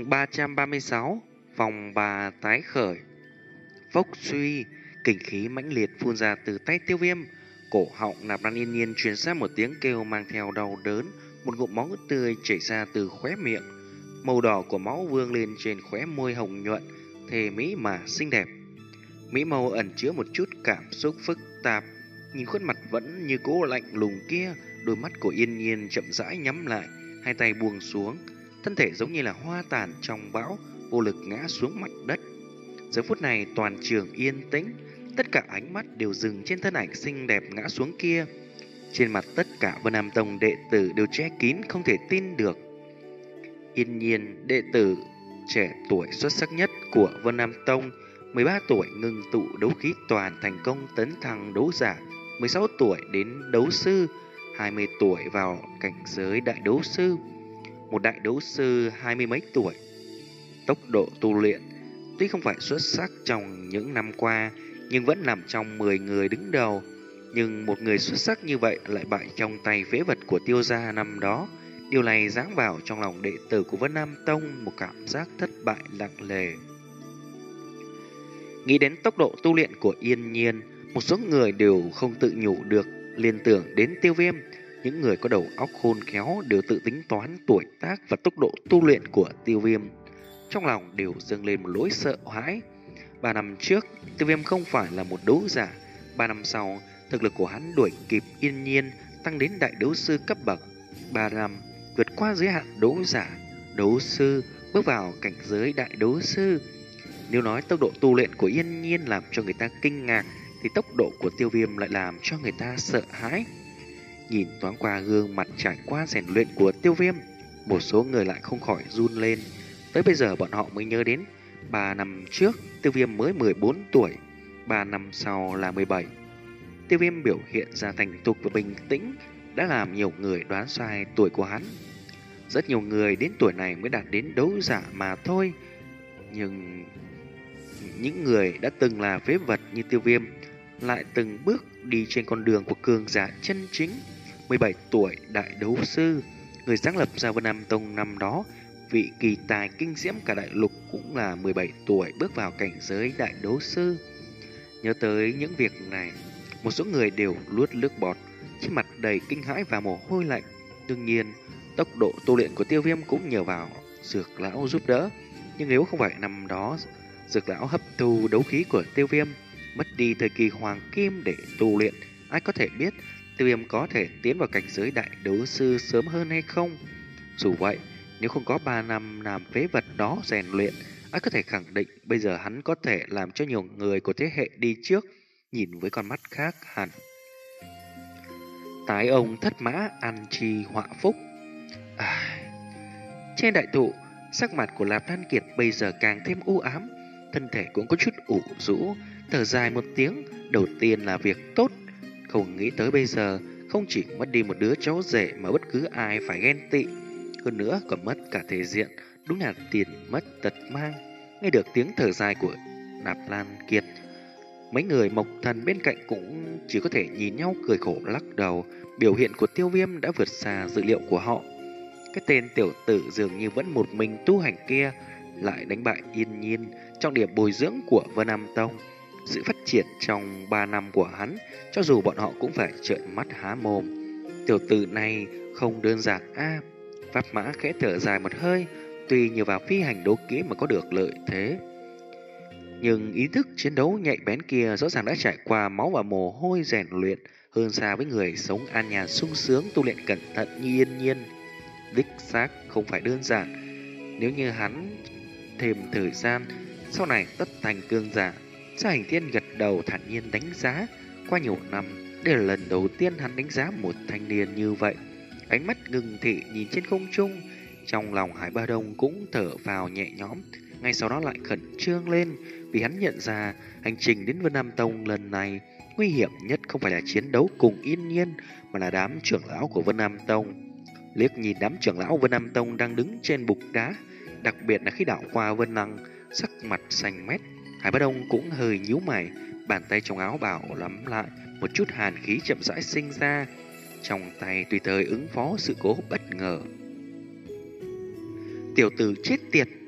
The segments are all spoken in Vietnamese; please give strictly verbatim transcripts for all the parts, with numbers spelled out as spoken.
Chương ba trăm ba mươi sáu. Vòng bà tái khởi. Phốc suy, kình khí mãnh liệt phun ra từ tay Tiêu Viêm. Cổ họng Nạp Lan Yên Nhiên truyền ra một tiếng kêu mang theo đau đớn, một ngụm máu tươi chảy ra từ khóe miệng. Màu đỏ của máu vương lên trên khóe môi hồng nhuận, thề mỹ mà xinh đẹp. Mỹ màu ẩn chứa một chút cảm xúc phức tạp, nhìn khuôn mặt vẫn như cố lạnh lùng kia, đôi mắt của Yên Nhiên chậm rãi nhắm lại, hai tay buông xuống, thân thể giống như là hoa tàn trong bão, vô lực ngã xuống mặt đất. Giờ phút này toàn trường yên tĩnh, tất cả ánh mắt đều dừng trên thân ảnh xinh đẹp ngã xuống kia. Trên mặt tất cả Vân Nam Tông đệ tử đều che kín không thể tin được. Yên Nhiên, đệ tử trẻ tuổi xuất sắc nhất của Vân Nam Tông, mười ba tuổi ngưng tụ đấu khí toàn thành công tấn thăng đấu giả, mười sáu tuổi đến đấu sư, hai mươi tuổi vào cảnh giới đại đấu sư, một đại đấu sư hai mươi mấy tuổi. Tốc độ tu luyện tuy không phải xuất sắc trong những năm qua, nhưng vẫn nằm trong mười người đứng đầu. Nhưng một người xuất sắc như vậy lại bại trong tay phế vật của Tiêu gia năm đó. Điều này giáng vào trong lòng đệ tử của Vân Nam Tông một cảm giác thất bại nặng nề. Nghĩ đến tốc độ tu luyện của Yên Nhiên, một số người đều không tự nhủ được, liên tưởng đến Tiêu Viêm. Những người có đầu óc khôn khéo đều tự tính toán tuổi tác và tốc độ tu luyện của Tiêu Viêm. Trong lòng đều dâng lên một nỗi sợ hãi. Ba năm trước, Tiêu Viêm không phải là một đấu giả. Ba năm sau, thực lực của hắn đuổi kịp Yên Nhiên, tăng đến đại đấu sư cấp bậc. Ba năm, vượt qua giới hạn đấu giả, đấu sư, bước vào cảnh giới đại đấu sư. Nếu nói tốc độ tu luyện của Yên Nhiên làm cho người ta kinh ngạc, thì tốc độ của Tiêu Viêm lại làm cho người ta sợ hãi. Nhìn thoáng qua gương mặt trải qua rèn luyện của Tiêu Viêm, một số người lại không khỏi run lên. Tới bây giờ bọn họ mới nhớ đến ba năm trước Tiêu Viêm mới mười bốn tuổi, ba năm sau là mười bảy. Tiêu Viêm biểu hiện ra thành thục và bình tĩnh đã làm nhiều người đoán sai tuổi của hắn. Rất nhiều người đến tuổi này mới đạt đến đấu giả mà thôi. Nhưng những người đã từng là phế vật như Tiêu Viêm lại từng bước đi trên con đường của cường giả chân chính. Mười bảy tuổi đại đấu sư, người sáng lập ra Vân Nam Tông năm đó, vị kỳ tài kinh diễm cả đại lục cũng là mười bảy tuổi bước vào cảnh giới đại đấu sư. Nhớ tới những việc này, một số người đều nuốt nước bọt, trên mặt đầy kinh hãi và mồ hôi lạnh. Đương nhiên, tốc độ tu luyện của Tiêu Viêm cũng nhờ vào Dược lão giúp đỡ. Nhưng nếu không phải năm đó Dược lão hấp thu đấu khí của Tiêu Viêm, mất đi thời kỳ hoàng kim để tu luyện, ai có thể biết Tiêu Viêm có thể tiến vào cảnh giới đại đấu sư sớm hơn hay không. Dù vậy, nếu không có ba năm làm phế vật đó rèn luyện, ai có thể khẳng định bây giờ hắn có thể làm cho nhiều người của thế hệ đi trước nhìn với con mắt khác hẳn. Tái ông thất mã ăn chi họa phúc. À, trên đại thụ, sắc mặt của Lạp Lan Kiệt bây giờ càng thêm u ám, thân thể cũng có chút ủ rũ, thở dài một tiếng. Đầu tiên là việc tốt, không nghĩ tới bây giờ không chỉ mất đi một đứa cháu rể mà bất cứ ai phải ghen tị, hơn nữa còn mất cả thể diện, đúng là tiền mất tật mang. Nghe được tiếng thở dài của Nạp Lan Kiệt, mấy người Mộc Thần bên cạnh cũng chỉ có thể nhìn nhau cười khổ lắc đầu. Biểu hiện của Tiêu Viêm đã vượt xa dự liệu của họ. Cái tên tiểu tử dường như vẫn một mình tu hành kia lại đánh bại Yên Nhiên, trọng điểm bồi dưỡng của Vân Nam Tông. Sự phát triển trong ba năm của hắn, cho dù bọn họ cũng phải trợn mắt há mồm. Tiểu tử này không đơn giản a. À, Pháp Mã khẽ thở dài một hơi, tuy nhờ vào phi hành đấu kỹ mà có được lợi thế, nhưng ý thức chiến đấu nhạy bén kia rõ ràng đã trải qua máu và mồ hôi rèn luyện hơn xa với người sống an nhàn sung sướng tu luyện cẩn thận như Yên Nhiên. Đích xác không phải đơn giản. Nếu như hắn thêm thời gian, sau này tất thành cương giả. Sa Hành Thiên gật đầu thản nhiên đánh giá. Qua nhiều năm, đây là lần đầu tiên hắn đánh giá một thanh niên như vậy. Ánh mắt ngừng thị nhìn trên không trung, trong lòng Hải Ba Đông cũng thở vào nhẹ nhõm, ngay sau đó lại khẩn trương lên, vì hắn nhận ra hành trình đến Vân Nam Tông lần này nguy hiểm nhất không phải là chiến đấu cùng Yên Nhiên, mà là đám trưởng lão của Vân Nam Tông. Liếc nhìn đám trưởng lão Vân Nam Tông đang đứng trên bục đá, đặc biệt là khi đảo qua Vân Năng, sắc mặt xanh mét, Hải Ba Đông cũng hơi nhíu mày, bàn tay trong áo bào lắm lại, một chút hàn khí chậm rãi sinh ra trong tay, tùy thời ứng phó sự cố bất ngờ. Tiểu tử chết tiệt,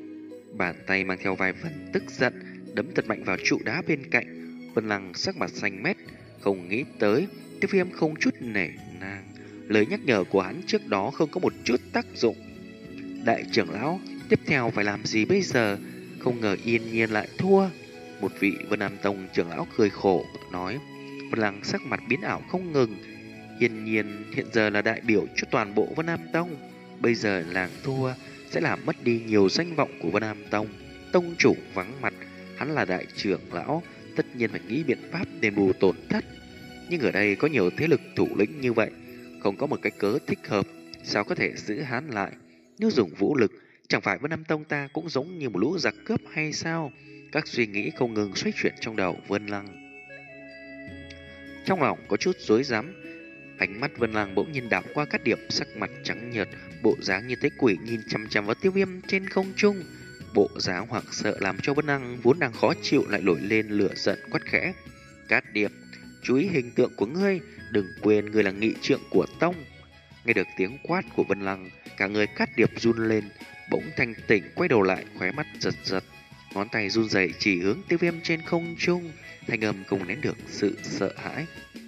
Bàn tay mang theo vài phần tức giận, đấm thật mạnh vào trụ đá bên cạnh. Vân Lăng sắc mặt xanh mét, không nghĩ tới Tiêu Viêm không chút nể nang. Lời nhắc nhở của hắn trước đó không có một chút tác dụng. Đại trưởng lão, tiếp theo phải làm gì bây giờ? Không ngờ yên nhiên lại thua. Một vị Vân Nam Tông trưởng lão cười khổ nói. Vân Lăng sắc mặt biến ảo không ngừng. Yên nhiên hiện giờ là đại biểu cho toàn bộ Vân Nam Tông. Bây giờ làng thua sẽ làm mất đi nhiều danh vọng của Vân Nam Tông. Tông chủ vắng mặt, hắn là đại trưởng lão, tất nhiên phải nghĩ biện pháp đền bù tổn thất. Nhưng ở đây có nhiều thế lực thủ lĩnh như vậy, không có một cái cớ thích hợp, sao có thể giữ hắn lại? Nếu dùng vũ lực, chẳng phải Vân Nam Tông ta cũng giống như một lũ giặc cướp hay sao? Các suy nghĩ không ngừng xoay chuyển trong đầu Vân Lăng. Trong lòng có chút rối rắm, ánh mắt Vân Lăng bỗng nhiên đảo qua các điểm, sắc mặt trắng nhợt, bộ dáng như thấy quỷ nhìn chằm chằm vào Tiêu Viêm trên không trung. Bộ dáng hoảng sợ làm cho Vân Lăng vốn đang khó chịu lại nổi lên lửa giận, quát khẽ. Cát Điệp, chú ý hình tượng của ngươi, đừng quên ngươi là nghị trượng của tông. Nghe được tiếng quát của Vân Lăng, cả người Cát Điệp run lên, bỗng thanh tỉnh quay đầu lại, khóe mắt giật giật, ngón tay run rẩy chỉ hướng Tiêu Viêm trên không trung, thanh âm không nén được sự sợ hãi.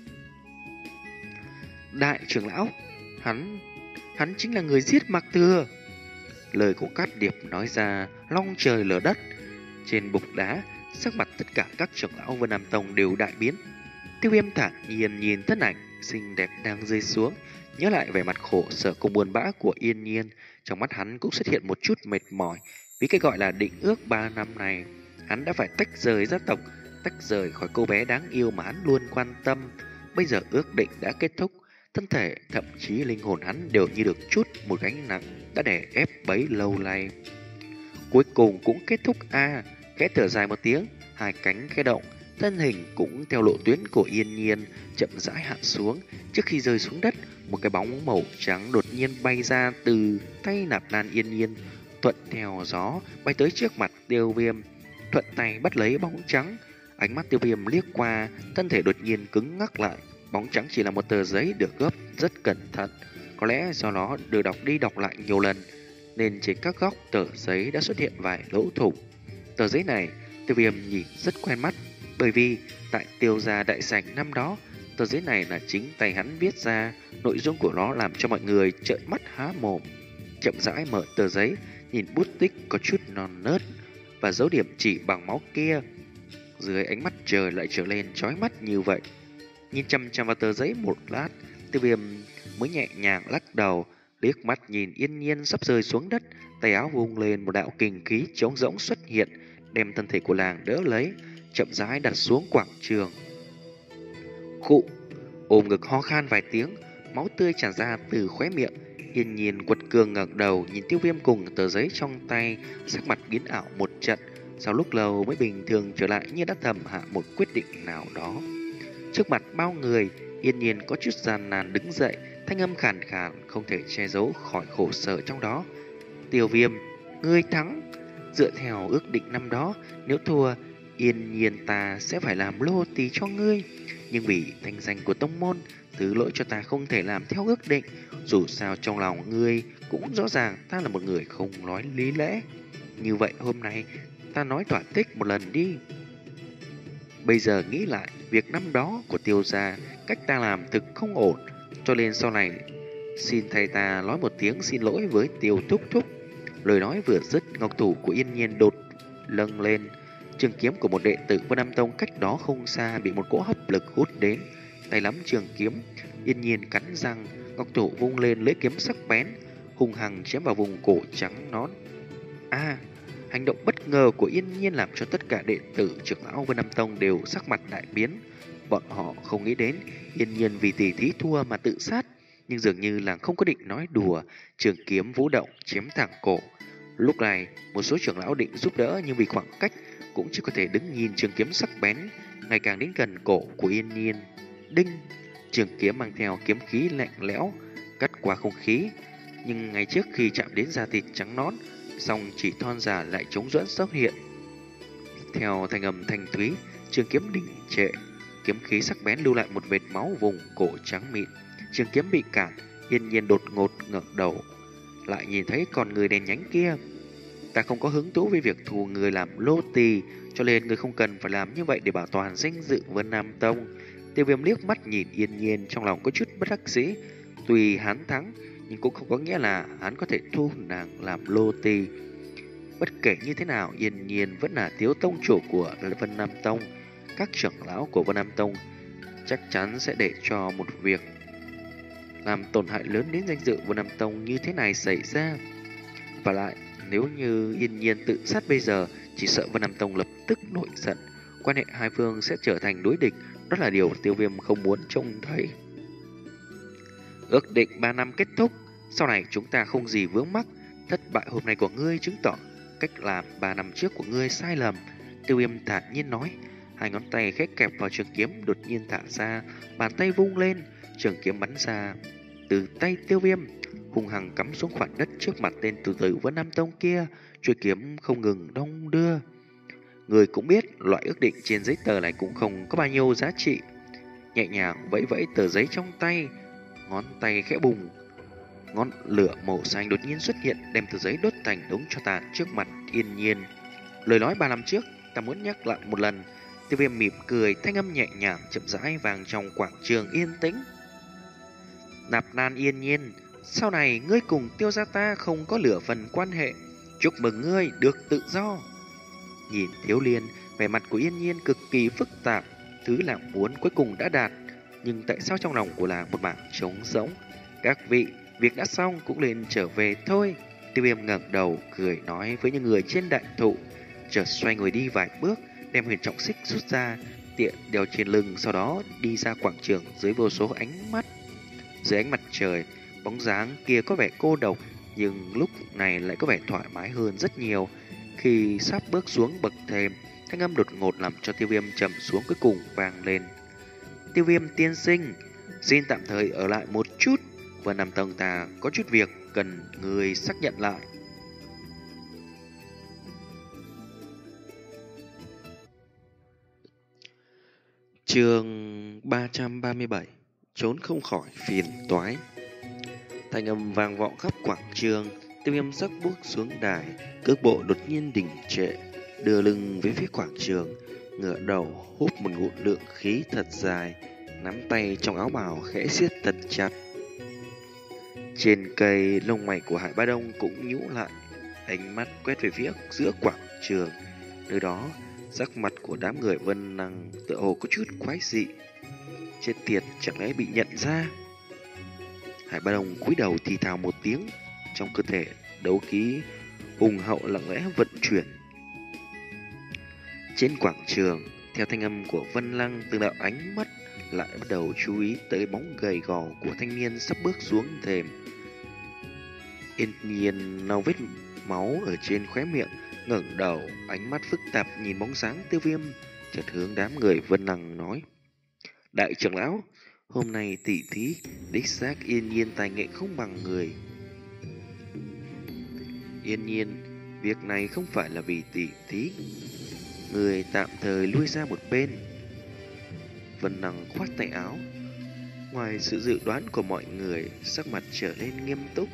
Đại trưởng lão, hắn, hắn chính là người giết Mạc Thừa. Lời của Cát Điệp nói ra long trời lở đất. Trên bục đá, sắc mặt tất cả các trưởng lão Vân Nam Tông đều đại biến. Tiêu Viêm thản nhiên nhìn thân ảnh xinh đẹp đang rơi xuống, nhớ lại vẻ mặt khổ sở cùng buồn bã của Yên Nhiên, trong mắt hắn cũng xuất hiện một chút mệt mỏi. Vì cái gọi là định ước ba năm này, hắn đã phải tách rời gia tộc, tách rời khỏi cô bé đáng yêu mà hắn luôn quan tâm. Bây giờ ước định đã kết thúc, thân thể thậm chí linh hồn hắn đều như được chút một gánh nặng đã đè ép bấy lâu nay. Cuối cùng cũng kết thúc a à, khẽ thở dài một tiếng, hai cánh khẽ động, thân hình cũng theo lộ tuyến của Yên Nhiên chậm rãi hạ xuống. Trước khi rơi xuống đất, một cái bóng màu trắng đột nhiên bay ra từ tay nạp lan Yên Nhiên, thuận theo gió bay tới trước mặt Tiêu Viêm, thuận tay bắt lấy bóng trắng. Ánh mắt Tiêu Viêm liếc qua, thân thể đột nhiên cứng ngắc lại. Bóng trắng chỉ là một tờ giấy được gấp rất cẩn thận, có lẽ do nó được đọc đi đọc lại nhiều lần nên trên các góc tờ giấy đã xuất hiện vài lỗ thủng. Tờ giấy này Tiêu Viêm nhìn rất quen mắt, bởi vì tại Tiêu gia đại sảnh năm đó, tờ giấy này là chính tay hắn viết ra. Nội dung của nó làm cho mọi người trợn mắt há mồm. Chậm rãi mở tờ giấy, nhìn bút tích có chút non nớt và dấu điểm chỉ bằng máu kia, dưới ánh mắt trời lại trở lên chói mắt như vậy. Nhìn chăm chăm vào tờ giấy một lát, Tiêu Viêm mới nhẹ nhàng lắc đầu, liếc mắt nhìn Yên Nhiên sắp rơi xuống đất, tay áo vung lên, một đạo kình khí trống rỗng xuất hiện, đem thân thể của làng đỡ lấy, chậm rãi đặt xuống quảng trường. Khụ, ôm ngực ho khan vài tiếng, máu tươi tràn ra từ khóe miệng. Yên Nhiên quật cường ngẩng đầu nhìn Tiêu Viêm cùng tờ giấy trong tay, sắc mặt biến ảo một trận, sau lúc lâu mới bình thường trở lại, như đã thầm hạ một quyết định nào đó. Trước mặt bao người, Yên Nhiên có chút gian nan đứng dậy, thanh âm khàn khàn không thể che giấu khỏi khổ sở trong đó. Tiêu Viêm, ngươi thắng. Dựa theo ước định năm đó, nếu thua, Yên Nhiên ta sẽ phải làm lô tỳ cho ngươi. Nhưng vì thanh danh của tông môn, thứ lỗi cho ta không thể làm theo ước định. Dù sao trong lòng ngươi cũng rõ ràng ta là một người không nói lý lẽ. Như vậy hôm nay ta nói thỏa thích một lần đi. Bây giờ nghĩ lại, việc năm đó của Tiêu gia, cách ta làm thực không ổn, cho nên sau này xin thầy ta nói một tiếng xin lỗi với Tiêu thúc thúc. Lời nói vừa dứt, ngọc thủ của Yên Nhiên đột lâng lên, trường kiếm của một đệ tử Vân Nam Tông cách đó không xa bị một cỗ hấp lực hút đến, tay nắm trường kiếm, Yên Nhiên cắn răng, ngọc thủ vung lên lưỡi kiếm sắc bén, hung hăng chém vào vùng cổ trắng nón. A, à, hành động bất ngờ của Yên Nhiên làm cho tất cả đệ tử trưởng lão Vân Nam Tông đều sắc mặt đại biến. Bọn họ không nghĩ đến Yên Nhiên vì tỷ thí thua mà tự sát, nhưng dường như là không có định nói đùa, trường kiếm vũ động chém thẳng cổ. Lúc này, một số trưởng lão định giúp đỡ nhưng vì khoảng cách cũng chỉ có thể đứng nhìn trường kiếm sắc bén ngày càng đến gần cổ của Yên Nhiên. Đinh, trường kiếm mang theo kiếm khí lạnh lẽo cắt qua không khí, nhưng ngay trước khi chạm đến da thịt trắng nõn, song chỉ thon dài lại chống dẫn xuất hiện. Theo thanh âm thanh thúy, trường kiếm đình trệ, kiếm khí sắc bén lưu lại một vệt máu vùng cổ trắng mịn. Trường kiếm bị cản, Yên Nhiên đột ngột ngẩng đầu, lại nhìn thấy con người đèn nhánh kia. Ta không có hứng thú với việc thu người làm lô tì, cho nên người không cần phải làm như vậy để bảo toàn danh dự Vân Nam Tông. Tiêu Viêm liếc mắt nhìn Yên Nhiên, trong lòng có chút bất đắc dĩ. Tuy hắn thắng, nhưng cũng không có nghĩa là hắn có thể thu nàng làm lô tì. Bất kể như thế nào, Yên Nhiên vẫn là thiếu tông chủ của Vân Nam Tông. Các trưởng lão của Vân Nam Tông chắc chắn sẽ để cho một việc làm tổn hại lớn đến danh dự Vân Nam Tông như thế này xảy ra. Và lại, nếu như Yên Nhiên tự sát bây giờ, chỉ sợ Vân Nam Tông lập tức nổi giận, quan hệ hai phương sẽ trở thành đối địch. Đó là điều Tiêu Viêm không muốn trông thấy. Ước định ba năm kết thúc, sau này chúng ta không gì vướng mắc. Thất bại hôm nay của ngươi chứng tỏ cách làm ba năm trước của ngươi sai lầm. Tiêu Viêm thản nhiên nói. Hai ngón tay khẽ kẹp vào trường kiếm đột nhiên thả ra, bàn tay vung lên, trường kiếm bắn ra từ tay Tiêu Viêm, hung hăng cắm xuống khoảng đất trước mặt tên từ tử Vân Nam Tông kia. Chuôi kiếm không ngừng đong đưa. Người cũng biết loại ước định trên giấy tờ này cũng không có bao nhiêu giá trị. Nhẹ nhàng vẫy vẫy tờ giấy trong tay, ngón tay khẽ bùng, ngọn lửa màu xanh đột nhiên xuất hiện, đem tờ giấy đốt thành đống tro tàn trước mặt Yên Nhiên. Lời nói ba năm trước ta muốn nhắc lại một lần. Tiêu Viêm mỉm cười, thanh âm nhẹ nhàng chậm rãi vang trong quảng trường yên tĩnh. Nạp Lan Yên Nhiên, sau này ngươi cùng Tiêu gia ta không có lửa phần quan hệ. Chúc mừng ngươi được tự do. Nhìn Thiếu Liên, vẻ mặt của Yên Nhiên cực kỳ phức tạp. Thứ nàng muốn cuối cùng đã đạt, nhưng tại sao trong lòng của nàng một mảng trống rỗng? Các vị, việc đã xong cũng nên trở về thôi. Tiêu Viêm ngẩng đầu cười nói với những người trên đại thụ, chợt xoay người đi vài bước, đem huyền trọng xích rút ra, tiện đeo trên lưng, sau đó đi ra quảng trường dưới vô số ánh mắt. Dưới ánh mặt trời, bóng dáng kia có vẻ cô độc, nhưng lúc này lại có vẻ thoải mái hơn rất nhiều. Khi sắp bước xuống bậc thềm, thanh âm đột ngột làm cho Tiêu Viêm trầm xuống cuối cùng vang lên. Tiêu Viêm tiên sinh, xin tạm thời ở lại một chút. Vân Nam Tông ta có chút việc cần người xác nhận lại. Chương ba trăm ba mươi bảy. Trốn không khỏi phiền toái. Thanh âm vang vọng khắp quảng trường. Tiêu Viêm sắc bước xuống đài, cước bộ đột nhiên đình trệ, đưa lưng về phía quảng trường, ngửa đầu hút một ngụm lượng khí thật dài, nắm tay trong áo bào khẽ siết thật chặt. Trên cây, lông mày của Hải Ba Đông cũng nhũ lại, ánh mắt quét về phía giữa quảng trường. Nơi đó, sắc mặt của đám người Vân Năng tựa hồ có chút quái dị. Chết tiệt, chẳng lẽ bị nhận ra? Hải Ba Đông cúi đầu thì thào một tiếng, trong cơ thể đấu khí hùng hậu lặng lẽ vận chuyển. Trên quảng trường, theo thanh âm của Vân Lăng, từng đạo ánh mắt lại bắt đầu chú ý tới bóng gầy gò của thanh niên sắp bước xuống thềm. Yên Nhiên lau vết máu ở trên khóe miệng, ngẩng đầu, ánh mắt phức tạp nhìn bóng dáng Tiêu Viêm, chợt hướng đám người Vân Lăng nói: Đại trưởng lão, hôm nay tỷ thí đích xác Yên Nhiên tài nghệ không bằng người. Yên Nhiên, việc này không phải là vì tỷ thí, người tạm thời lui ra một bên. Vân Năng khoát tay áo. Ngoài sự dự đoán của mọi người, sắc mặt trở nên nghiêm túc.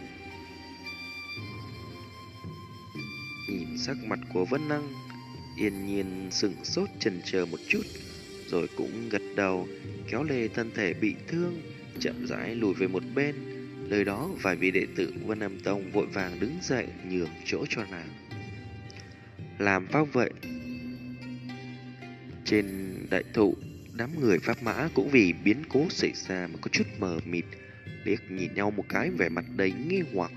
Nhìn sắc mặt của Vân Năng, Yên Nhiên sững sốt chần chờ một chút, rồi cũng gật đầu, kéo lê thân thể bị thương, chậm rãi lùi về một bên. Lời đó vài vị đệ tử Vân Nam Tông vội vàng đứng dậy nhường chỗ cho nàng. Làm sao vậy? Trên đại thụ, đám người Pháp Mã cũng vì biến cố xảy ra mà có chút mờ mịt, liếc nhìn nhau một cái vẻ mặt đầy nghi hoặc.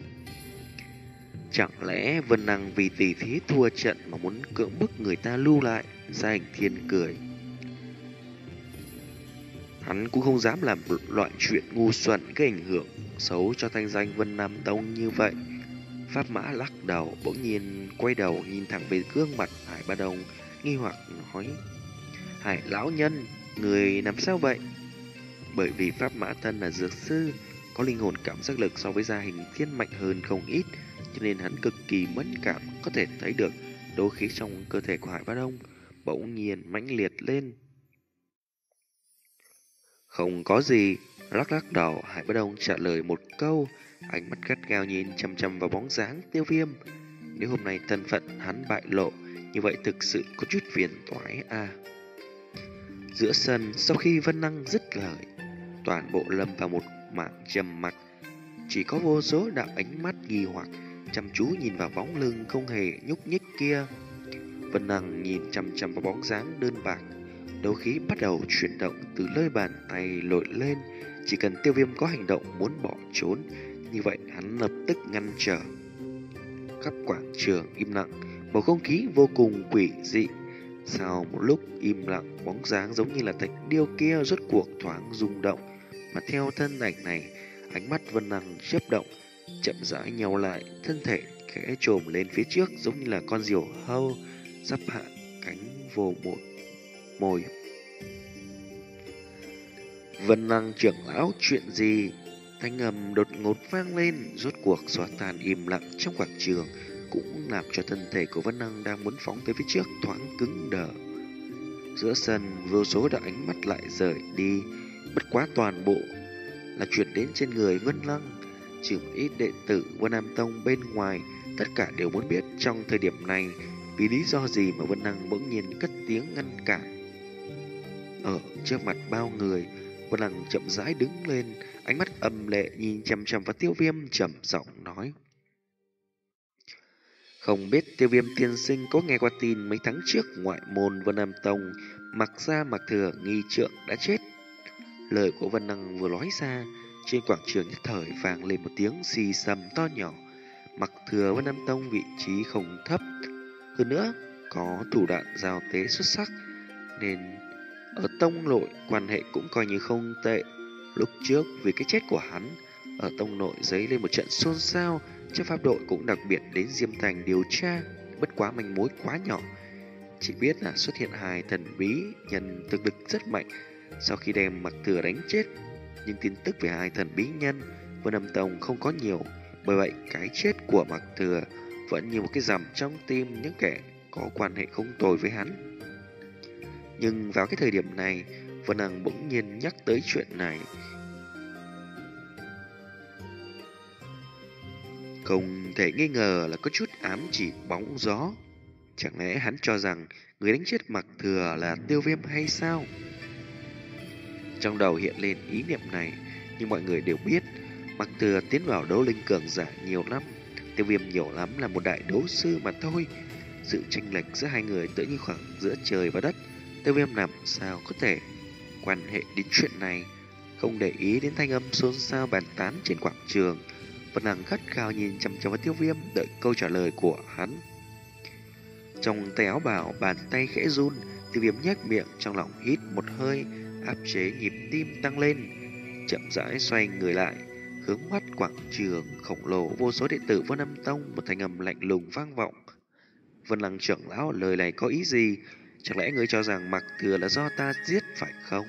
Chẳng lẽ Vân Năng vì tỷ thí thua trận mà muốn cưỡng bức người ta lưu lại? Gia Hình Thiên cười. Hắn cũng không dám làm loại chuyện ngu xuẩn gây ảnh hưởng xấu cho thanh danh Vân Nam Tông như vậy. Pháp Mã lắc đầu, bỗng nhiên quay đầu nhìn thẳng về gương mặt Hải Ba Đông, nghi hoặc nói: Hải lão nhân, người làm sao vậy? Bởi vì Pháp Mã thân là dược sư, có linh hồn cảm giác lực so với Gia Hình Thiên mạnh hơn không ít, cho nên hắn cực kỳ mẫn cảm, có thể thấy được đấu khí trong cơ thể của Hải Ba Đông bỗng nhiên mãnh liệt lên. Không có gì. Lắc lắc đầu, Hải Ba Đông trả lời một câu, ánh mắt gắt gao nhìn chằm chằm vào bóng dáng Tiêu Viêm. Nếu hôm nay thân phận hắn bại lộ, như vậy thực sự có chút phiền toái à. Giữa sân, sau khi Vân Năng dứt lời, toàn bộ lâm vào một mảng trầm mặc. Chỉ có vô số đạo ánh mắt nghi hoặc chăm chú nhìn vào bóng lưng không hề nhúc nhích kia. Vân Năng nhìn chằm chằm vào bóng dáng đơn bạc. Đấu khí bắt đầu chuyển động từ nơi bàn tay lội lên. Chỉ cần Tiêu Viêm có hành động muốn bỏ trốn, như vậy hắn lập tức ngăn trở. Khắp quảng trường im lặng, bầu không khí vô cùng quỷ dị. Sau một lúc im lặng, bóng dáng giống như là thạch điêu kia rốt cuộc thoáng rung động. Mà theo thân ảnh này, ánh mắt Vân Năng chớp động, chậm rãi nhào lại, thân thể khẽ trồm lên phía trước giống như là con diều hâu sắp hạ cánh vô một mồi. Vân Năng trưởng lão, chuyện gì? Thanh âm đột ngột vang lên, rốt cuộc xóa tan im lặng trong quảng trường, cũng làm cho thân thể của Vân Năng đang muốn phóng tới phía trước thoáng cứng đờ. Giữa sân, vô số đạo ánh mắt lại rời đi, bất quá toàn bộ là chuyển đến trên người Vân Năng. Trừ một ít đệ tử Vân Nam Tông bên ngoài, tất cả đều muốn biết trong thời điểm này vì lý do gì mà Vân Năng bỗng nhiên cất tiếng ngăn cản. Ở trước mặt bao người, Vân Năng chậm rãi đứng lên, ánh mắt âm lệ nhìn chằm chằm vào Tiêu Viêm, trầm giọng nói: Không biết Tiêu Viêm tiên sinh có nghe qua tin mấy tháng trước ngoại môn Vân Nam Tông Mặc Gia Mặc Thừa nghi trượng đã chết. Lời của Vân Năng vừa nói ra, trên quảng trường nhất thời vang lên một tiếng xì xầm to nhỏ. Mặc Thừa Vân Nam Tông vị trí không thấp, hơn nữa có thủ đoạn giao tế xuất sắc, nên ở tông nội quan hệ cũng coi như không tệ. Lúc trước vì cái chết của hắn, ở tông nội dấy lên một trận xôn xao, chấp pháp đội cũng đặc biệt đến Diêm Thành điều tra. Bất quá manh mối quá nhỏ, chỉ biết là xuất hiện hai thần bí nhân thực lực rất mạnh sau khi đem Mặc Thừa đánh chết. Nhưng tin tức về hai thần bí nhân Vân Nam Tông không có nhiều, bởi vậy cái chết của Mặc Thừa vẫn như một cái rằm trong tim những kẻ có quan hệ không tồi với hắn. Nhưng vào cái thời điểm này, Vân Năng bỗng nhiên nhắc tới chuyện này, không thể nghi ngờ là có chút ám chỉ bóng gió. Chẳng lẽ hắn cho rằng người đánh chết Mặc Thừa là Tiêu Viêm hay sao? Trong đầu hiện lên ý niệm này, nhưng mọi người đều biết Mặc Thừa tiến vào đấu linh cường giả nhiều năm, Tiêu Viêm nhiều lắm là một đại đấu sư mà thôi. Sự chênh lệch giữa hai người tựa như khoảng giữa trời và đất. Tiêu Viêm làm sao có thể quan hệ đến chuyện này? Không để ý đến thanh âm xôn xao bàn tán trên quảng trường, Vân Năng gắt gao nhìn chằm chằm vào Tiêu Viêm, đợi câu trả lời của hắn. Trong tay áo bào, bàn tay khẽ run, Tiêu Viêm nhếch miệng, trong lòng hít một hơi, áp chế nhịp tim tăng lên, chậm rãi xoay người lại, hướng mắt quảng trường khổng lồ vô số đệ tử Vân Nam Tông, một thanh âm lạnh lùng vang vọng. Vân Năng trưởng lão, lời này có ý gì? Chẳng lẽ ngươi cho rằng Mặc Thừa là do ta giết phải không?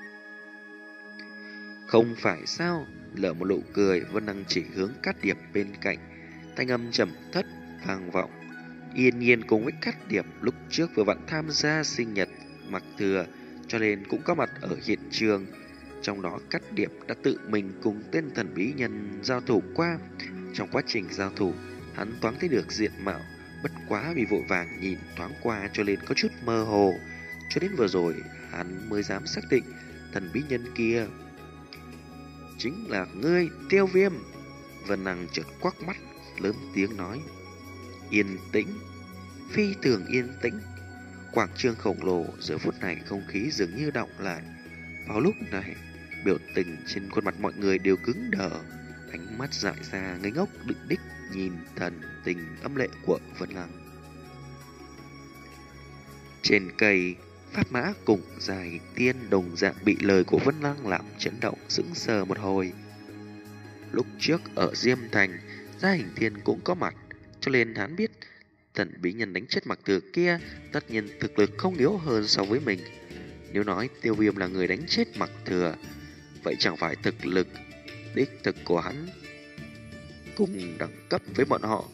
Không phải sao? Lở một nụ cười, Vân Năng chỉ hướng Cát Điệp bên cạnh, thanh âm trầm thất vang vọng. Yên Nhiên cùng với Cát Điệp lúc trước vừa vặn tham gia sinh nhật Mặc Thừa, cho nên cũng có mặt ở hiện trường. Trong đó Cát Điệp đã tự mình cùng tên thần bí nhân giao thủ qua. Trong quá trình giao thủ, hắn thoáng thấy được diện mạo, bất quá vì vội vàng nhìn thoáng qua cho nên có chút mơ hồ. Cho đến vừa rồi hắn mới dám xác định thần bí nhân kia chính là ngươi, Tiêu Viêm. Vân Năng chợt quắc mắt, lớn tiếng nói. Yên tĩnh, phi thường yên tĩnh. Quảng trường khổng lồ giờ phút này không khí dường như động lại. Vào lúc này, biểu tình trên khuôn mặt mọi người đều cứng đờ, ánh mắt dại ra ngây ngốc định đích nhìn thần tình âm lệ của Vân Năng. Trên cây, Pháp Mã cùng Dài Tiên đồng dạng bị lời của Vân Năng làm chấn động, sững sờ một hồi. Lúc trước ở Diêm Thành, Gia Hình Thiên cũng có mặt, cho nên hắn biết thần bí nhân đánh chết Mặc Thừa kia tất nhiên thực lực không yếu hơn so với mình. Nếu nói Tiêu Viêm là người đánh chết Mặc Thừa, vậy chẳng phải thực lực đích thực của hắn cùng đẳng cấp với bọn họ.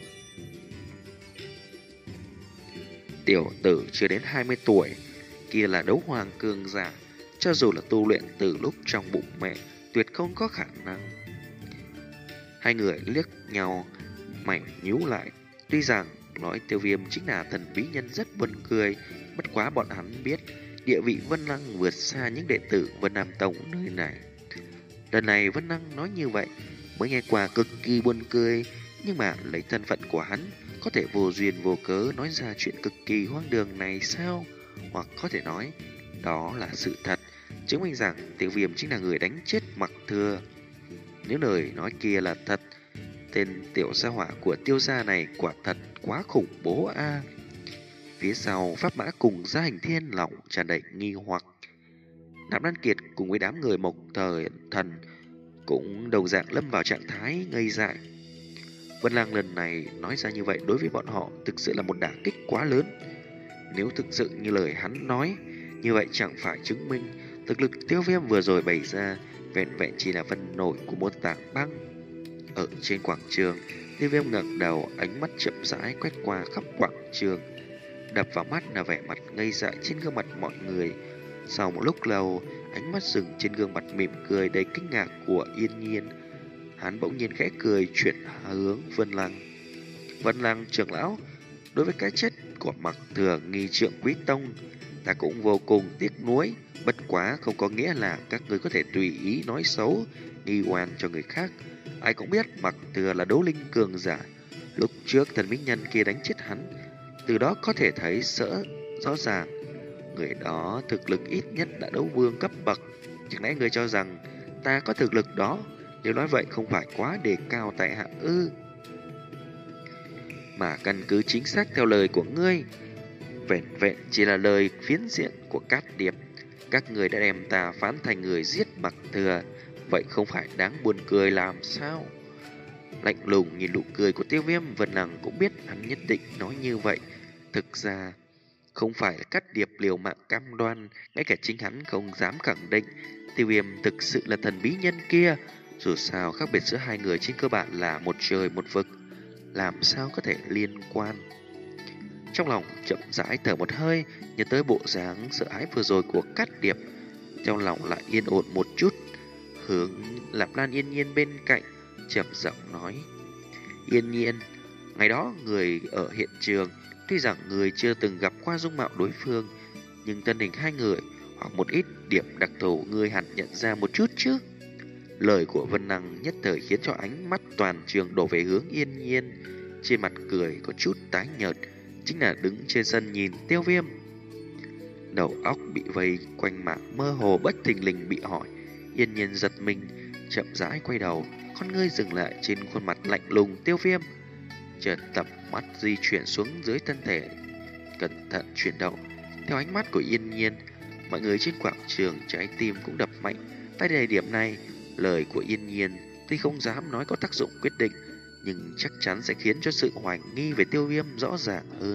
Tiểu tử chưa đến hai mươi tuổi, kia là đấu hoàng cường giả, cho dù là tu luyện từ lúc trong bụng mẹ, tuyệt không có khả năng. Hai người liếc nhau, mày nhíu lại. Tuy rằng nói Tiêu Viêm chính là thần bí nhân rất buồn cười. Bất quá bọn hắn biết địa vị Vân Lăng vượt xa những đệ tử Vân Nam Tông nơi này. Lần này Vân Lăng nói như vậy mới nghe qua cực kỳ buồn cười, nhưng mà lấy thân phận của hắn có thể vô duyên vô cớ nói ra chuyện cực kỳ hoang đường này sao? Hoặc có thể nói đó là sự thật, chứng minh rằng Tiêu Viêm chính là người đánh chết Mặc Thừa. Nếu lời nói kia là thật, tên tiểu gia hỏa của Tiêu gia này quả thật quá khủng bố a. À. Phía sau Pháp Mã cùng Gia Hình Thiên lòng tràn đầy nghi hoặc. Nạp Lan Kiệt cùng với đám người Mộc Thời Thần cũng đồng dạng lâm vào trạng thái ngây dại. Vân Lang lần này nói ra như vậy đối với bọn họ thực sự là một đả kích quá lớn. Nếu thực sự như lời hắn nói, như vậy chẳng phải chứng minh thực lực Tiêu Viêm vừa rồi bày ra vẹn vẹn chỉ là vân nổi của một tảng băng. Ở trên quảng trường, Tiêu Viêm ngẩng đầu, ánh mắt chậm rãi quét qua khắp quảng trường. Đập vào mắt là vẻ mặt ngây dại trên gương mặt mọi người. Sau một lúc lâu, ánh mắt dừng trên gương mặt mỉm cười đầy kinh ngạc của Yên Nhiên. Hắn bỗng nhiên khẽ cười chuyển hướng Vân Lăng. Vân Lăng trưởng lão, đối với cái chết của Mặc Thừa nghi trượng quý tông, ta cũng vô cùng tiếc nuối. Bất quá không có nghĩa là các người có thể tùy ý nói xấu, nghi oan cho người khác. Ai cũng biết Mặc Thừa là đấu linh cường giả. Lúc trước thần bí nhân kia đánh chết hắn, từ đó có thể thấy sợ rõ ràng người đó thực lực ít nhất đã đấu vương cấp bậc. Chẳng lẽ người cho rằng ta có thực lực đó? Nếu nói vậy không phải quá đề cao tại hạ ư? Mà căn cứ chính xác theo lời của ngươi, vẹn vẹn chỉ là lời phiến diện của Cát Điệp. Các người đã đem ta phán thành người giết Mặc Thừa, vậy không phải đáng buồn cười làm sao? Lạnh lùng nhìn nụ cười của Tiêu Viêm, Vân Lăng cũng biết hắn nhất định nói như vậy. Thực ra không phải là Cát Điệp liều mạng cam đoan, ngay cả chính hắn không dám khẳng định Tiêu Viêm thực sự là thần bí nhân kia. Dù sao khác biệt giữa hai người trên cơ bản là một trời một vực, làm sao có thể liên quan? Trong lòng chậm rãi thở một hơi, nhớ tới bộ dáng sợ hãi vừa rồi của Cát Điệp, trong lòng lại yên ổn một chút, hướng Lạp Lan Yên Nhiên bên cạnh chậm giọng nói: Yên Nhiên, ngày đó người ở hiện trường, tuy rằng người chưa từng gặp qua dung mạo đối phương, nhưng thân hình hai người hoặc một ít điểm đặc thù người hẳn nhận ra một chút chứ? Lời của Vân Năng nhất thời khiến cho ánh mắt toàn trường đổ về hướng Yên Nhiên, trên mặt cười có chút tái nhợt, chính là đứng trên sân nhìn Tiêu Viêm. Đầu óc bị vây quanh mạng mơ hồ bất thình lình bị hỏi, Yên Nhiên giật mình, chậm rãi quay đầu, con ngươi dừng lại trên khuôn mặt lạnh lùng Tiêu Viêm. Chợt tập mắt di chuyển xuống dưới thân thể, cẩn thận chuyển động. Theo ánh mắt của Yên Nhiên, mọi người trên quảng trường trái tim cũng đập mạnh. Tại thời điểm này, lời của Yên Nhiên tuy không dám nói có tác dụng quyết định, nhưng chắc chắn sẽ khiến cho sự hoài nghi về Tiêu Viêm rõ ràng hơn.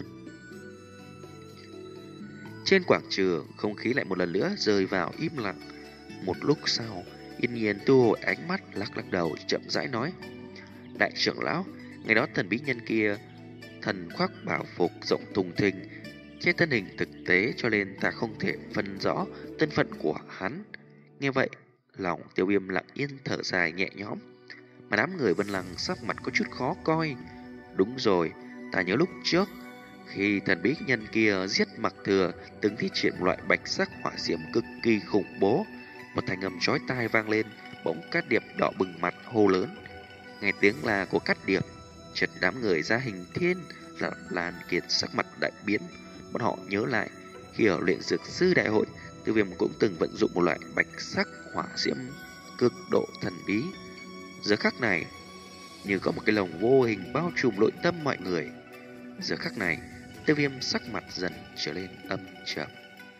Trên quảng trường, không khí lại một lần nữa rơi vào im lặng. Một lúc sau, Yên Nhiên thu hồi ánh mắt, lắc lắc đầu, chậm rãi nói: Đại trưởng lão, ngày đó thần bí nhân kia thần khoác bảo phục rộng thùng thình, che thân hình thực tế, cho nên ta không thể phân rõ thân phận của hắn. Nghe vậy, lòng Tiêu Viêm lặng yên thở dài nhẹ nhõm, mà đám người Vân Lăng sắc mặt có chút khó coi. Đúng rồi, ta nhớ lúc trước khi thần bí nhân kia giết Mặc Thừa, từng thi triển loại bạch sắc hỏa diễm cực kỳ khủng bố. Một thanh âm chói tai vang lên, bỗng Cát Điệp đỏ bừng mặt hô lớn. Nghe tiếng la của Cát Điệp, chợt đám người Gia Hình Thiên, Lạp Lan Kiệt sắc mặt đại biến. Bọn họ nhớ lại khi ở luyện dược sư đại hội, Tiêu Viêm cũng từng vận dụng một loại bạch sắc hỏa diễm cực độ thần bí. Giờ khắc này, như có một cái lồng vô hình bao trùm nội tâm mọi người. Giờ khắc này, Tiêu Viêm sắc mặt dần trở lên âm trầm.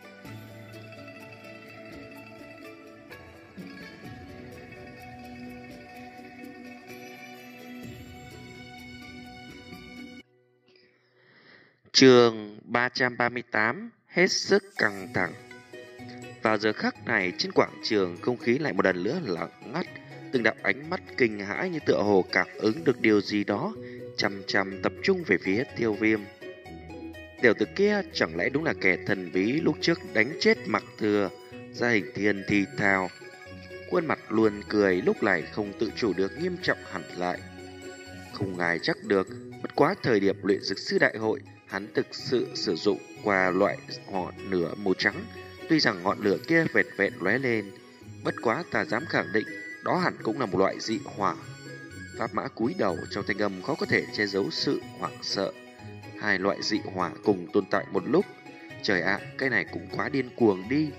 Chương ba trăm ba mươi tám, hết sức căng thẳng. Vào giờ khắc này, trên quảng trường không khí lại một lần nữa lặng ngắt. Từng đạo ánh mắt kinh hãi như tựa hồ cảm ứng được điều gì đó, chằm chằm tập trung về phía Tiêu Viêm. Tiểu tử kia chẳng lẽ đúng là kẻ thần bí lúc trước đánh chết Mặc Thừa? Gia Hình Thiên thì thào, khuôn mặt luôn cười lúc này không tự chủ được nghiêm trọng hẳn lại. Không ai chắc được Bất quá thời điểm luyện dược sư đại hội, hắn thực sự sử dụng qua loại ngọn lửa màu trắng. Tuy rằng ngọn lửa kia vẹn vẹn lóe lên, bất quá ta dám khẳng định đó hẳn cũng là một loại dị hỏa. Pháp mã cúi đầu, trong thanh âm khó có thể che giấu sự hoảng sợ. Hai loại dị hỏa cùng tồn tại một lúc. Trời ạ, cái này cũng quá điên cuồng đi.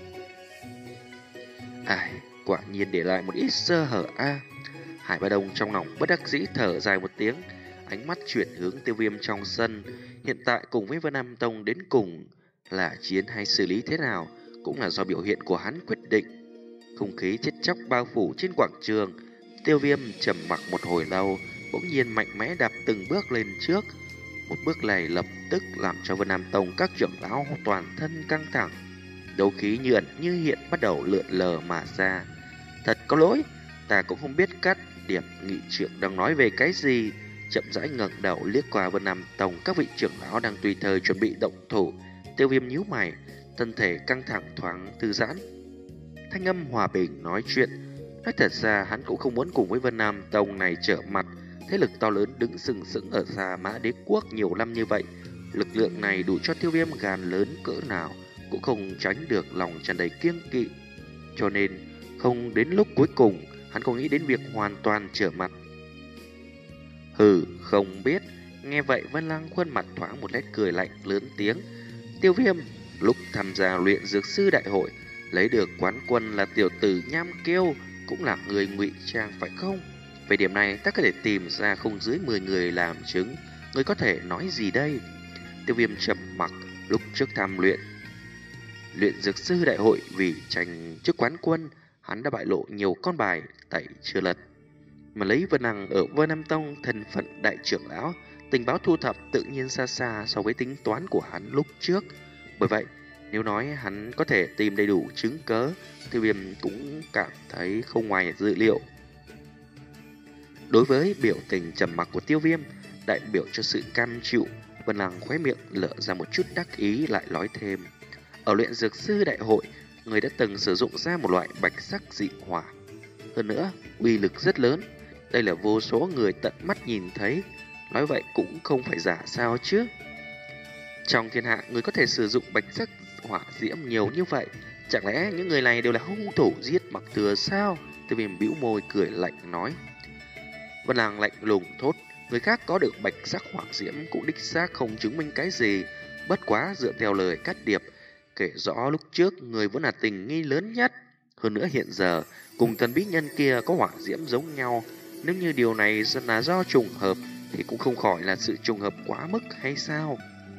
Ai, quả nhiên để lại một ít sơ hở a. Hải Ba Đông trong lòng bất đắc dĩ thở dài một tiếng, ánh mắt chuyển hướng Tiêu Viêm trong sân. Hiện tại cùng với Vân Nam Tông đến cùng là chiến hay xử lý thế nào cũng là do biểu hiện của hắn quyết định. Không khí chết chóc bao phủ trên quảng trường. Tiêu Viêm trầm mặc một hồi lâu, bỗng nhiên mạnh mẽ đạp từng bước lên trước. Một bước này lập tức làm cho Vân Nam Tông các trưởng lão toàn thân căng thẳng. Đấu khí như ẩn như hiện bắt đầu lượn lờ mà ra. Thật có lỗi, ta cũng không biết Cát Điệp nghị trưởng đang nói về cái gì. Chậm rãi ngẩng đầu liếc qua Vân Nam Tông các vị trưởng lão đang tùy thời chuẩn bị động thủ. Tiêu Viêm nhíu mày, thân thể căng thẳng thoáng thư giãn. Thanh âm hòa bình nói chuyện. Nói thật ra hắn cũng không muốn cùng với Vân Nam Tông này trở mặt. Thế lực to lớn đứng sừng sững ở Gia Mã Đế Quốc nhiều năm như vậy, lực lượng này đủ cho Tiêu Viêm gan lớn cỡ nào cũng không tránh được lòng tràn đầy kiêng kỵ. Cho nên không đến lúc cuối cùng hắn không nghĩ đến việc hoàn toàn trở mặt. Hừ, không biết. Nghe vậy Vân Lăng khuôn mặt thoáng một nét cười lạnh lớn tiếng. Tiêu Viêm lúc tham gia luyện dược sư đại hội lấy được quán quân là tiểu tử Nham Kiêu, cũng là người ngụy trang phải không? Về điểm này ta có thể tìm ra không dưới mười người làm chứng. Ngươi có thể nói gì đây? Tiêu Viêm trầm mặc. Lúc trước tham luyện luyện dược sư đại hội vì tranh chức quán quân, hắn đã bại lộ nhiều con bài tẩy chưa lật. Mà lấy Vân Hằng ở Vân Nam Tông thân phận đại trưởng lão, tình báo thu thập tự nhiên xa xa so với tính toán của hắn lúc trước. Bởi vậy, nếu nói hắn có thể tìm đầy đủ chứng cớ, Tiêu Viêm cũng cảm thấy không ngoài dự liệu. Đối với biểu tình trầm mặc của Tiêu Viêm, đại biểu cho sự cam chịu, Vân Lăng khóe miệng lở ra một chút đắc ý lại nói thêm. Ở luyện dược sư đại hội, người đã từng sử dụng ra một loại bạch sắc dị hỏa. Hơn nữa, uy lực rất lớn. Đây là vô số người tận mắt nhìn thấy. Nói vậy cũng không phải giả sao chứ. Trong thiên hạ, người có thể sử dụng bạch sắc hỏa diễm nhiều như vậy. Chẳng lẽ những người này đều là hung thủ giết Mặc Thừa sao? Tiêu Viêm bĩu môi cười lạnh nói. Vân Lăng lạnh lùng thốt. Người khác có được bạch sắc hỏa diễm cũng đích xác không chứng minh cái gì. Bất quá dựa theo lời Cát Điệp kể rõ lúc trước người vẫn là tình nghi lớn nhất. Hơn nữa hiện giờ cùng thần bí nhân kia có hỏa diễm giống nhau. Nếu như điều này là do trùng hợp thì cũng không khỏi là sự trùng hợp quá mức hay sao?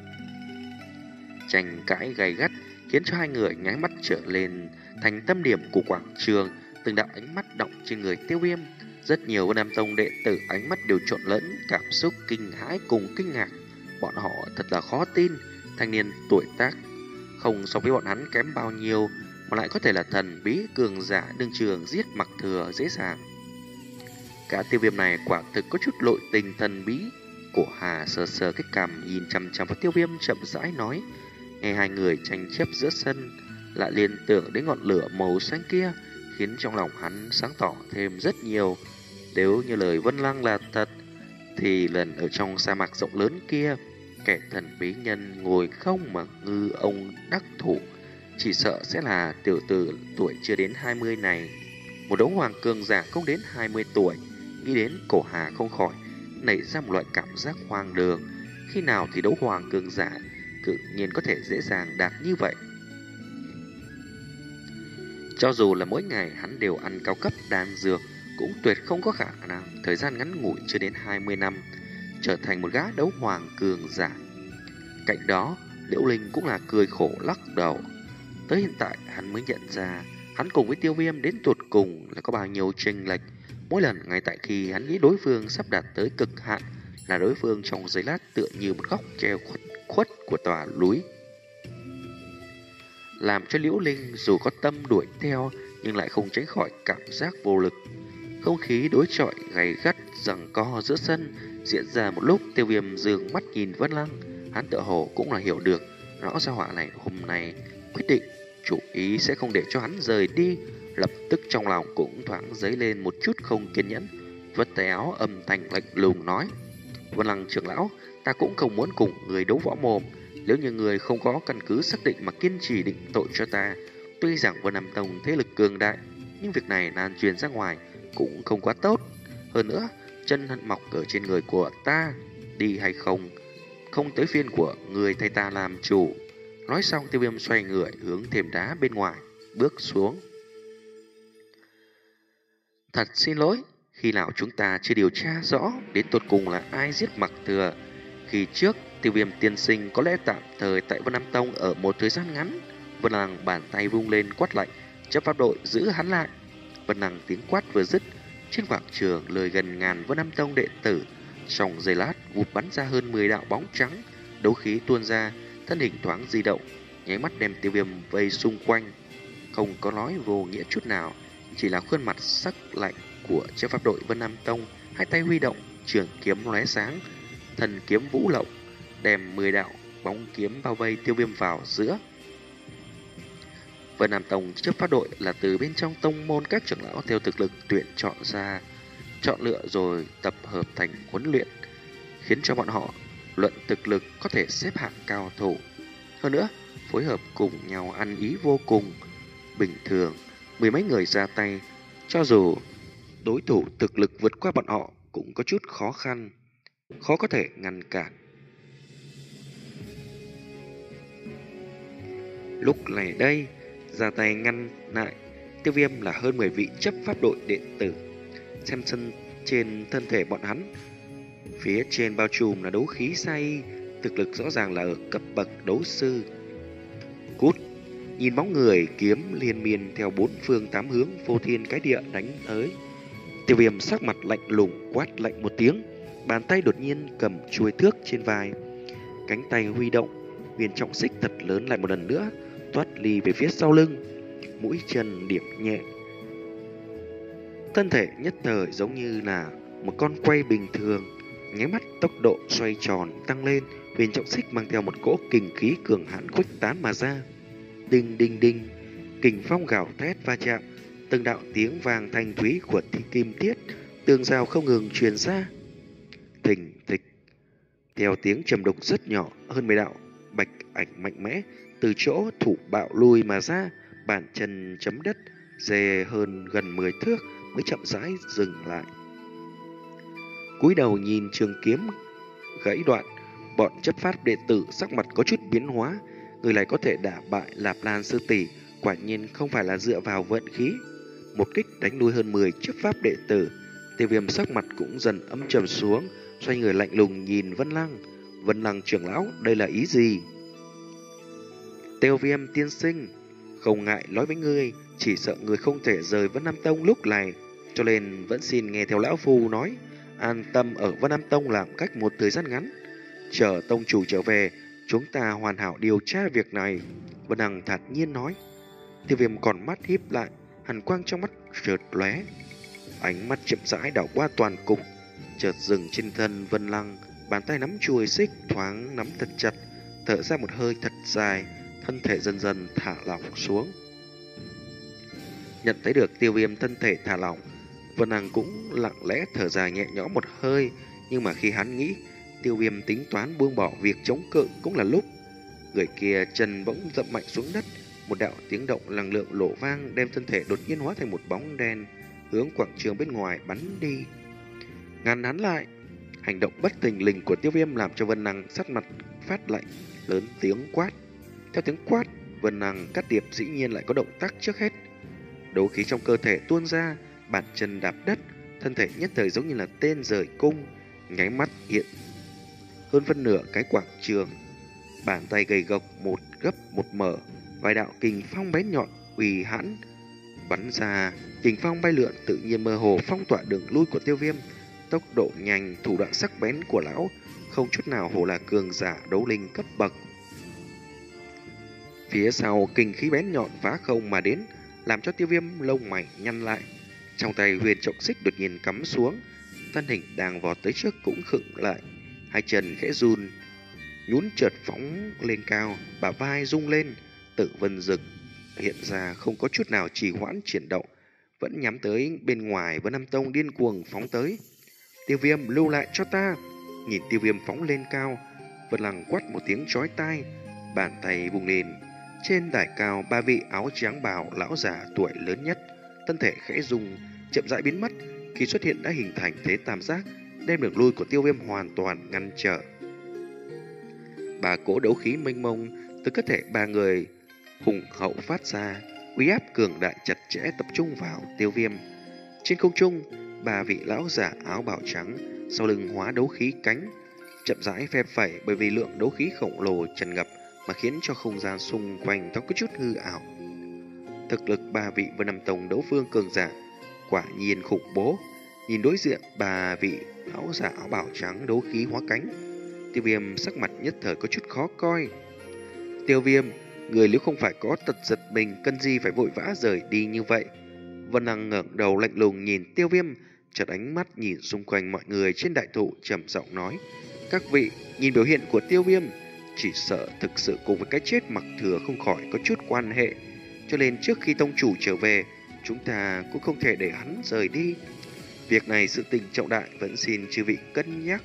Tranh cãi gay gắt khiến cho hai người nháy mắt trở lên thành tâm điểm của quảng trường. Từng đạo ánh mắt động trên người Tiêu Viêm. Rất nhiều Vân Nam Tông đệ tử ánh mắt đều trộn lẫn cảm xúc kinh hãi cùng kinh ngạc. Bọn họ thật là khó tin, thanh niên tuổi tác không so với bọn hắn kém bao nhiêu mà lại có thể là thần bí cường giả đương trường giết Mặc Thừa dễ dàng. Cả Tiêu Viêm này quả thực có chút nội tình thần bí. Cổ Hà sờ sờ cái cằm nhìn chằm chằm vào Tiêu Viêm chậm rãi nói. Nghe hai người tranh chấp giữa sân, lại liên tưởng đến ngọn lửa màu xanh kia, khiến trong lòng hắn sáng tỏ thêm rất nhiều. Nếu như lời Vân Lăng là thật, thì lần ở trong sa mạc rộng lớn kia, kẻ thần bí nhân ngồi không mà ngư ông đắc thủ, chỉ sợ sẽ là tiểu tử tuổi chưa đến hai mươi này. Một đấu hoàng cường giả không đến hai mươi tuổi. Nghĩ đến Cổ Hà không khỏi nảy ra một loại cảm giác hoang đường. Khi nào thì đấu hoàng cường giả tự nhiên có thể dễ dàng đạt như vậy? Cho dù là mỗi ngày hắn đều ăn cao cấp đan dược, cũng tuyệt không có khả năng thời gian ngắn ngủi chưa đến hai mươi năm trở thành một gã đấu hoàng cường giả. Cạnh đó, Liễu Linh cũng là cười khổ lắc đầu. Tới hiện tại hắn mới nhận ra hắn cùng với Tiêu Viêm đến tụt cùng là có bao nhiêu chênh lệch. Mỗi lần ngay tại khi hắn nghĩ đối phương sắp đạt tới cực hạn, là đối phương trong giây lát tựa như một góc treo khuất, khuất của tòa núi, làm cho Liễu Linh dù có tâm đuổi theo nhưng lại không tránh khỏi cảm giác vô lực. Không khí đối chọi gay gắt giằng co giữa sân diễn ra một lúc. Tiêu Viêm dường mắt nhìn Vân Lăng, hắn tựa hồ cũng là hiểu được rõ ra họa này hôm nay quyết định chủ ý sẽ không để cho hắn rời đi. Lập tức trong lòng cũng thoáng dấy lên một chút không kiên nhẫn, vất tay áo âm thanh lạnh lùng nói. Vân Lăng trưởng lão, ta cũng không muốn cùng người đấu võ mồm. Nếu như người không có căn cứ xác định mà kiên trì định tội cho ta, tuy rằng Vân Nam Tông thế lực cường đại, nhưng việc này lan truyền ra ngoài cũng không quá tốt. Hơn nữa, chân hận mọc ở trên người của ta, đi hay không, không tới phiên của người thay ta làm chủ. Nói xong, Tiêu Viêm xoay người hướng thềm đá bên ngoài, bước xuống. Thật xin lỗi, khi nào chúng ta chưa điều tra rõ đến tột cùng là ai giết Mặc Thừa. Khi trước, Tiêu Viêm tiên sinh có lẽ tạm thời tại Vân Nam Tông ở một thời gian ngắn. Vân Lăng bàn tay vung lên quát lạnh, chấp pháp đội giữ hắn lại. Vân Lăng tiếng quát vừa dứt, trên quảng trường lời gần ngàn Vân Nam Tông đệ tử trong giây lát vụt bắn ra hơn mười đạo bóng trắng, đấu khí tuôn ra, thân hình thoáng di động, nháy mắt đem Tiêu Viêm vây xung quanh. Không có nói vô nghĩa chút nào, chỉ là khuôn mặt sắc lạnh của chấp pháp đội Vân Nam Tông, hai tay huy động, trường kiếm lóe sáng, thần kiếm vũ lộng, đem mười đạo bóng kiếm bao vây Tiêu Viêm vào giữa. Vân Nam Tông chấp pháp đội là từ bên trong tông môn các trưởng lão theo thực lực tuyển chọn ra, chọn lựa rồi tập hợp thành huấn luyện, khiến cho bọn họ luận thực lực có thể xếp hạng cao thủ. Hơn nữa, phối hợp cùng nhau ăn ý vô cùng. Bình thường, mười mấy người ra tay, cho dù đối thủ thực lực vượt qua bọn họ cũng có chút khó khăn, khó có thể ngăn cản. Lúc này đây, ra tay ngăn lại Tiêu Viêm là hơn mười vị chấp pháp đội đệ tử. Xem sân trên thân thể bọn hắn, phía trên bao trùm là đấu khí sai, thực lực rõ ràng là ở cấp bậc đấu sư. Cút! Nhìn bóng người kiếm liên miên theo bốn phương tám hướng vô thiên cái địa đánh tới. Tiêu Viêm sắc mặt lạnh lùng quát lạnh một tiếng, bàn tay đột nhiên cầm chuôi thước trên vai, cánh tay huy động, huyền trọng xích thật lớn lại một lần nữa thoát ly về phía sau lưng, mũi chân điểm nhẹ. Thân thể nhất thời giống như là một con quay bình thường, nháy mắt tốc độ xoay tròn tăng lên, huyền trọng xích mang theo một cỗ kình khí cường hãn khuếch tán mà ra. Đinh đinh đinh, kình phong gào thét va chạm, từng đạo tiếng vàng thanh thúy của thi kim tiết, tường rào không ngừng truyền ra. Thình thịch, theo tiếng trầm đục rất nhỏ, hơn mười đạo bạch ảnh mạnh mẽ từ chỗ thủ bạo lui mà ra, bàn chân chấm đất, dè hơn gần mười thước mới chậm rãi dừng lại. Cúi đầu nhìn trường kiếm gãy đoạn, bọn chấp pháp đệ tử sắc mặt có chút biến hóa. Người này có thể đả bại Lạp Lan sư tỷ, quả nhiên không phải là dựa vào vận khí. Một kích đánh lui hơn mười chấp pháp đệ tử. Tiêu Viêm sắc mặt cũng dần âm trầm xuống, xoay người lạnh lùng nhìn Vân Lăng. Vân Lăng trưởng lão, đây là ý gì? Tiêu Viêm tiên sinh, không ngại nói với ngươi, chỉ sợ người không thể rời Vân Nam Tông lúc này, cho nên vẫn xin nghe theo lão phu nói, an tâm ở Vân Nam Tông làm cách một thời gian ngắn, chờ tông chủ trở về, chúng ta hoàn hảo điều tra việc này. Vân Lăng thản nhiên nói. Tiêu Viêm còn mắt híp lại, hàn quang trong mắt chợt lóe, ánh mắt chậm rãi đảo qua toàn cục, chợt dừng trên thân Vân Lăng, bàn tay nắm chuôi xích thoáng nắm thật chặt, thở ra một hơi thật dài, thân thể dần dần thả lỏng xuống. Nhận thấy được Tiêu Viêm thân thể thả lỏng, Vân Lăng cũng lặng lẽ thở dài nhẹ nhõm một hơi, nhưng mà khi hắn nghĩ Tiêu Viêm tính toán buông bỏ việc chống cự cũng là lúc người kia chân bỗng dậm mạnh xuống đất, một đạo tiếng động năng lượng lộ vang đem thân thể đột nhiên hóa thành một bóng đen hướng quảng trường bên ngoài bắn đi. Ngăn hắn lại! Hành động bất thình lình của Tiêu Viêm làm cho Vân Lăng sắc mặt phát lạnh, lớn tiếng quát. Theo tiếng quát, Vân Lăng cắt điệp dĩ nhiên lại có động tác trước hết. Đấu khí trong cơ thể tuôn ra, bàn chân đạp đất, thân thể nhất thời giống như là tên rời cung, nháy mắt hiện hơn phân nửa cái quảng trường. Bàn tay gầy gộc một gấp một mở, vài đạo kình phong bén nhọn uy hãn bắn ra, kình phong bay lượn tự nhiên mơ hồ phong tỏa đường lui của Tiêu Viêm. Tốc độ nhanh, thủ đoạn sắc bén của lão không chút nào hổ là cường giả đấu linh cấp bậc. Phía sau kình khí bén nhọn phá không mà đến, làm cho Tiêu Viêm lông mày nhăn lại. Trong tay huyền trọng xích đột nhiên cắm xuống, thân hình đang vọt tới trước cũng khựng lại, hai chân khẽ run, nhún chợt phóng lên cao, bả vai rung lên. Tử vân rực hiện ra không có chút nào trì hoãn chuyển động, vẫn nhắm tới bên ngoài Vân Nam Tông điên cuồng phóng tới. Tiêu Viêm, lưu lại cho ta! nhìn Tiêu Viêm phóng lên cao. Vân Lăng quát một tiếng chói tai, bàn tay vùng lên. Trên đài cao, ba vị áo trắng bào lão già tuổi lớn nhất, thân thể khẽ rung, chậm rãi biến mất. Khi xuất hiện đã hình thành thế tam giác, đem đường lui của Tiêu Viêm hoàn toàn ngăn trở. Ba cỗ đấu khí mênh mông từ cơ thể ba người hùng hậu phát ra, uy áp cường đại chặt chẽ tập trung vào Tiêu Viêm. Trên không trung, ba vị lão giả áo bào trắng sau lưng hóa đấu khí cánh, chậm rãi phe phẩy, bởi vì lượng đấu khí khổng lồ tràn ngập mà khiến cho không gian xung quanh nó có chút hư ảo. Thực lực ba vị Vân Nam Tông đấu vương cường giả quả nhiên khủng bố. Nhìn đối diện ba vị lão giả áo bào trắng đấu khí hóa cánh, Tiêu Viêm sắc mặt nhất thời có chút khó coi. Tiêu Viêm, người nếu không phải có tật giật mình, cần gì phải vội vã rời đi như vậy? Vân Năng ngẩng đầu lạnh lùng nhìn Tiêu Viêm, chợt ánh mắt nhìn xung quanh mọi người trên đại thụ, trầm giọng nói: các vị, nhìn biểu hiện của Tiêu Viêm, chỉ sợ thực sự cùng với cái chết Mặc Thừa không khỏi có chút quan hệ, cho nên trước khi tông chủ trở về, chúng ta cũng không thể để hắn rời đi. Việc này sự tình trọng đại, vẫn xin chư vị cân nhắc.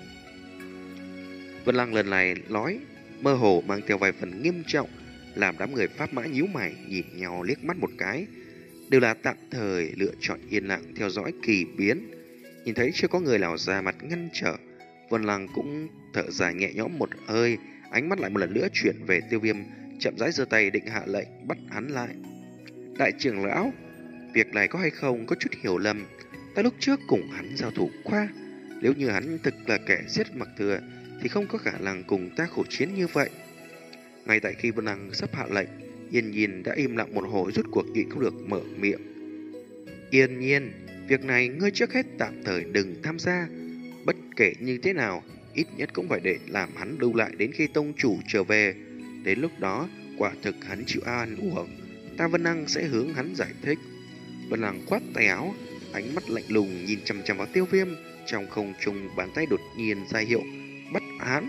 Vân Lăng lần này nói mơ hồ mang theo vài phần nghiêm trọng, làm đám người Pháp Mã nhíu mày nhìn nhau liếc mắt một cái, đều là tạm thời lựa chọn yên lặng theo dõi kỳ biến. Nhìn thấy chưa có người nào ra mặt ngăn trở, Vân Lăng cũng thở dài nhẹ nhõm một hơi, ánh mắt lại một lần nữa chuyển về Tiêu Viêm, chậm rãi giơ tay định hạ lệnh bắt hắn lại. Đại trưởng lão, việc này có hay không có chút hiểu lầm, ta lúc trước cùng hắn giao thủ qua, nếu như hắn thực là kẻ giết Mặc Thừa thì không có khả năng cùng ta khổ chiến như vậy. Ngay tại khi Vân Lăng sắp hạ lệnh, Yên Nhiên đã im lặng một hồi, rút cuộc nhịn không được mở miệng. Yên Nhiên, việc này ngươi trước hết tạm thời đừng tham gia. Bất kể như thế nào, ít nhất cũng phải để làm hắn lưu lại đến khi tông chủ trở về. Đến lúc đó, quả thực hắn chịu an uổng, ta Vân Lăng sẽ hướng hắn giải thích. Vân Lăng khoát tay áo, ánh mắt lạnh lùng nhìn chằm chằm vào Tiêu Viêm. Trong không trung, bàn tay đột nhiên ra hiệu bắt hắn.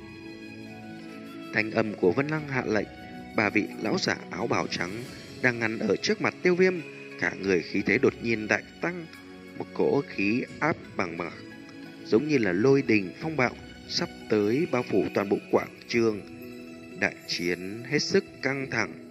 Thanh âm của Vân Lăng hạ lệnh, ba vị lão giả áo bào trắng đang ngăn ở trước mặt Tiêu Viêm, cả người khí thế đột nhiên đại tăng, một cỗ khí áp bằng bạc, giống như là lôi đình phong bạo sắp tới bao phủ toàn bộ quảng trường. Đại chiến hết sức căng thẳng.